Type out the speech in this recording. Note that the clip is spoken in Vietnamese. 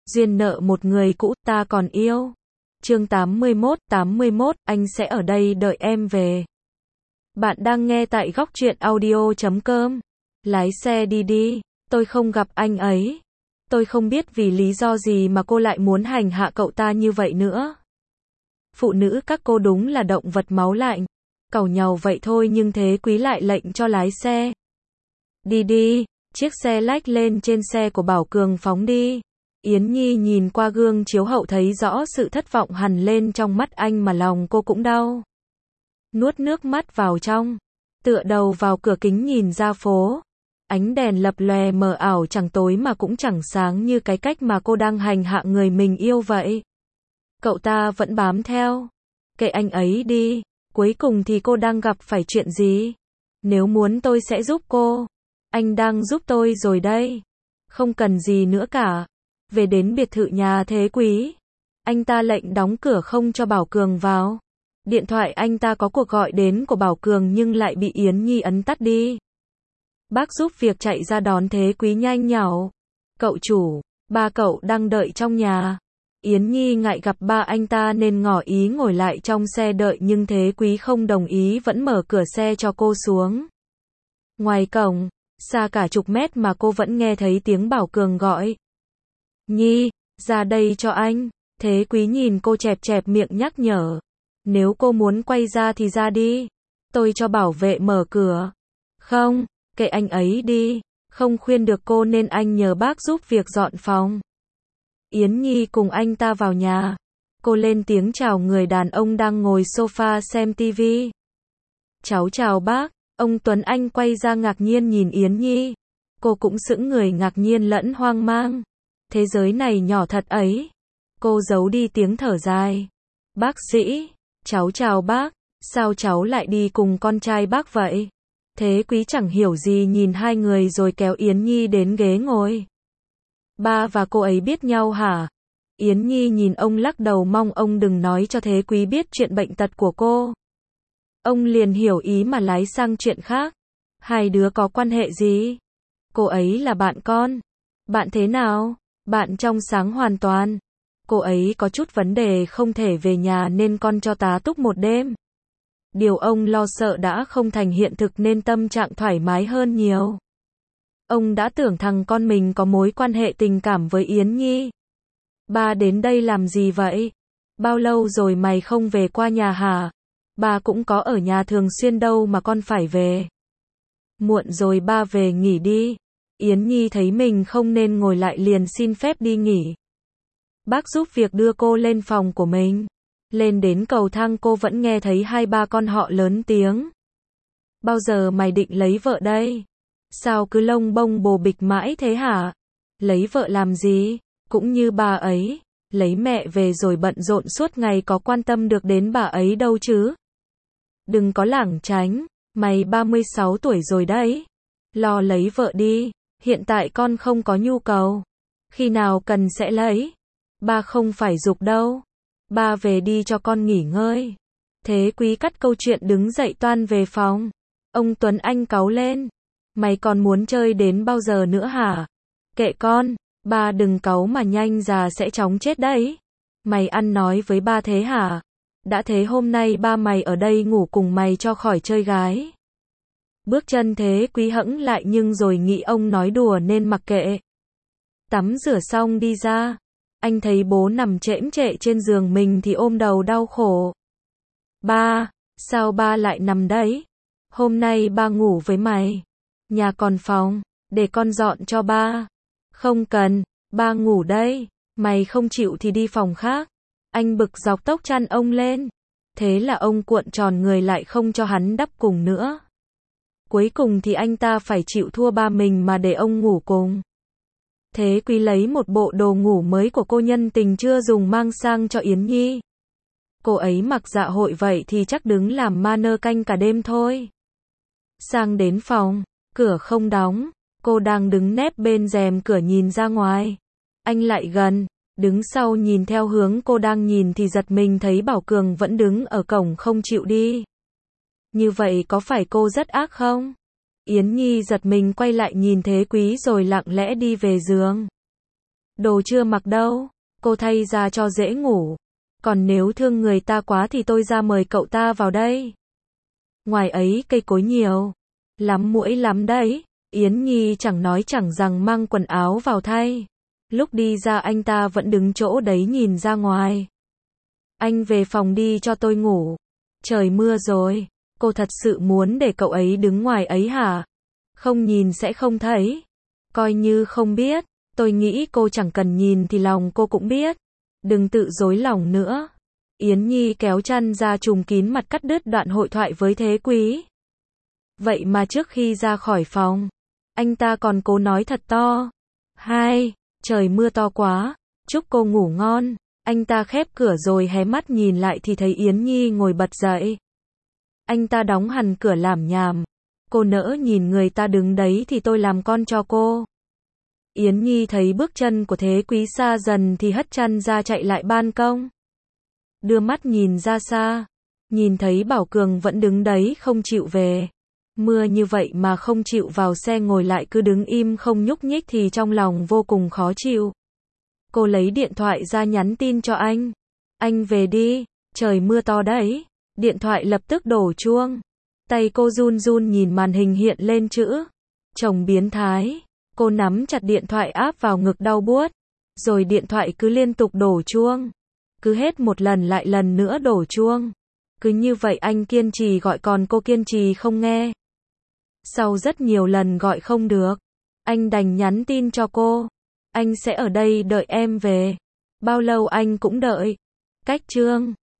duyên nợ một người cũ, ta còn yêu. Chương 81, anh sẽ ở đây đợi em về. Bạn đang nghe tại góc truyện audio.com. Lái xe đi đi, tôi không gặp anh ấy. Tôi không biết vì lý do gì mà cô lại muốn hành hạ cậu ta như vậy nữa. Phụ nữ các cô đúng là động vật máu lạnh. Càu nhàu vậy thôi nhưng Thế Quý lại lệnh cho lái xe. Đi đi, chiếc xe lách lên trên xe của Bảo Cường phóng đi. Yến Nhi nhìn qua gương chiếu hậu thấy rõ sự thất vọng hằn lên trong mắt anh mà lòng cô cũng đau. Nuốt nước mắt vào trong, tựa đầu vào cửa kính nhìn ra phố. Ánh đèn lập lòe mờ ảo chẳng tối mà cũng chẳng sáng như cái cách mà cô đang hành hạ người mình yêu vậy. Cậu ta vẫn bám theo. Kệ anh ấy đi, cuối cùng thì cô đang gặp phải chuyện gì? Nếu muốn tôi sẽ giúp cô. Anh đang giúp tôi rồi đây. Không cần gì nữa cả. Về đến biệt thự nhà Thế Quý. Anh ta lệnh đóng cửa không cho Bảo Cường vào. Điện thoại anh ta có cuộc gọi đến của Bảo Cường nhưng lại bị Yến Nhi ấn tắt đi. Bác giúp việc chạy ra đón Thế Quý nhanh nhảu. Cậu chủ, ba cậu đang đợi trong nhà. Yến Nhi ngại gặp ba anh ta nên ngỏ ý ngồi lại trong xe đợi nhưng Thế Quý không đồng ý vẫn mở cửa xe cho cô xuống. Ngoài cổng, xa cả chục mét mà cô vẫn nghe thấy tiếng Bảo Cường gọi. Nhi, ra đây cho anh. Thế Quý nhìn cô chẹp chẹp miệng nhắc nhở. Nếu cô muốn quay ra thì ra đi. Tôi cho bảo vệ mở cửa. Không, kệ anh ấy đi. Không khuyên được cô nên anh nhờ bác giúp việc dọn phòng. Yến Nhi cùng anh ta vào nhà. Cô lên tiếng chào người đàn ông đang ngồi sofa xem tivi. Cháu chào bác. Ông Tuấn Anh quay ra ngạc nhiên nhìn Yến Nhi. Cô cũng sững người ngạc nhiên lẫn hoang mang. Thế giới này nhỏ thật ấy. Cô giấu đi tiếng thở dài. Bác sĩ, cháu chào bác. Sao cháu lại đi cùng con trai bác vậy? Thế Quý chẳng hiểu gì nhìn hai người rồi kéo Yến Nhi đến ghế ngồi. Ba và cô ấy biết nhau hả? Yến Nhi nhìn ông lắc đầu mong ông đừng nói cho Thế Quý biết chuyện bệnh tật của cô. Ông liền hiểu ý mà lái sang chuyện khác. Hai đứa có quan hệ gì? Cô ấy là bạn con. Bạn thế nào? Bạn trong sáng hoàn toàn. Cô ấy có chút vấn đề không thể về nhà nên con cho tá túc một đêm. Điều ông lo sợ đã không thành hiện thực nên tâm trạng thoải mái hơn nhiều. Ông đã tưởng thằng con mình có mối quan hệ tình cảm với Yến Nhi. Ba đến đây làm gì vậy? Bao lâu rồi mày không về qua nhà hả? Ba cũng có ở nhà thường xuyên đâu mà con phải về. Muộn rồi ba về nghỉ đi. Yến Nhi thấy mình không nên ngồi lại liền xin phép đi nghỉ. Bác giúp việc đưa cô lên phòng của mình. Lên đến cầu thang cô vẫn nghe thấy hai ba con họ lớn tiếng. Bao giờ mày định lấy vợ đây? Sao cứ lông bông bồ bịch mãi thế hả? Lấy vợ làm gì? Cũng như bà ấy. Lấy mẹ về rồi bận rộn suốt ngày có quan tâm được đến bà ấy đâu chứ? Đừng có lảng tránh. Mày 36 tuổi rồi đấy. Lo lấy vợ đi. Hiện tại con không có nhu cầu. Khi nào cần sẽ lấy. Ba không phải giục đâu. Ba về đi cho con nghỉ ngơi. Thế Quý cắt câu chuyện đứng dậy toan về phòng. Ông Tuấn Anh cáu lên. Mày còn muốn chơi đến bao giờ nữa hả? Kệ con, ba đừng cáu mà nhanh già sẽ chóng chết đấy. Mày ăn nói với ba thế hả? Đã thế hôm nay ba mày ở đây ngủ cùng mày cho khỏi chơi gái. Bước chân Thế Quý hẫng lại nhưng rồi nghĩ ông nói đùa nên mặc kệ. Tắm rửa xong đi ra. Anh thấy bố nằm chễm chệ trên giường mình thì ôm đầu đau khổ. Ba, sao ba lại nằm đấy? Hôm nay ba ngủ với mày. Nhà còn phòng, để con dọn cho ba. Không cần, ba ngủ đây. Mày không chịu thì đi phòng khác. Anh bực dọc tóc chăn ông lên. Thế là ông cuộn tròn người lại không cho hắn đắp cùng nữa. Cuối cùng thì anh ta phải chịu thua ba mình mà để ông ngủ cùng. Thế Quý lấy một bộ đồ ngủ mới của cô nhân tình chưa dùng mang sang cho Yến Nhi. Cô ấy mặc dạ hội vậy thì chắc đứng làm ma nơ canh cả đêm thôi. Sang đến phòng, cửa không đóng, cô đang đứng nép bên rèm cửa nhìn ra ngoài. Anh lại gần, đứng sau nhìn theo hướng cô đang nhìn thì giật mình thấy Bảo Cường vẫn đứng ở cổng không chịu đi. Như vậy có phải cô rất ác không? Yến Nhi giật mình quay lại nhìn Thế Quý rồi lặng lẽ đi về giường. Đồ chưa mặc đâu, cô thay ra cho dễ ngủ. Còn nếu thương người ta quá thì tôi ra mời cậu ta vào đây. Ngoài ấy cây cối nhiều lắm, muỗi lắm đấy. Yến Nhi chẳng nói chẳng rằng mang quần áo vào thay. Lúc đi ra anh ta vẫn đứng chỗ đấy nhìn ra ngoài. Anh về phòng đi cho tôi ngủ. Trời mưa rồi. Cô thật sự muốn để cậu ấy đứng ngoài ấy hả? Không nhìn sẽ không thấy. Coi như không biết. Tôi nghĩ cô chẳng cần nhìn thì lòng cô cũng biết. Đừng tự dối lòng nữa. Yến Nhi kéo chăn ra trùm kín mặt, cắt đứt đoạn hội thoại với Thế Quý. Vậy mà trước khi ra khỏi phòng, anh ta còn cố nói thật to. Hai, trời mưa to quá, chúc cô ngủ ngon. Anh ta khép cửa rồi hé mắt nhìn lại thì thấy Yến Nhi ngồi bật dậy. Anh ta đóng hẳn cửa làm nhảm. Cô nỡ nhìn người ta đứng đấy thì tôi làm con cho cô. Yến Nhi thấy bước chân của Thế Quý xa dần thì hất chăn ra chạy lại ban công. Đưa mắt nhìn ra xa, nhìn thấy Bảo Cường vẫn đứng đấy không chịu về. Mưa như vậy mà không chịu vào xe ngồi lại cứ đứng im không nhúc nhích thì trong lòng vô cùng khó chịu. Cô lấy điện thoại ra nhắn tin cho anh. Anh về đi, trời mưa to đấy. Điện thoại lập tức đổ chuông. Tay cô run run nhìn màn hình hiện lên chữ chồng biến thái. Cô nắm chặt điện thoại áp vào ngực đau buốt. Rồi điện thoại cứ liên tục đổ chuông. Cứ hết một lần lại lần nữa đổ chuông. Cứ như vậy anh kiên trì gọi còn cô kiên trì không nghe. Sau rất nhiều lần gọi không được, anh đành nhắn tin cho cô. Anh sẽ ở đây đợi em về. Bao lâu anh cũng đợi. Cách chương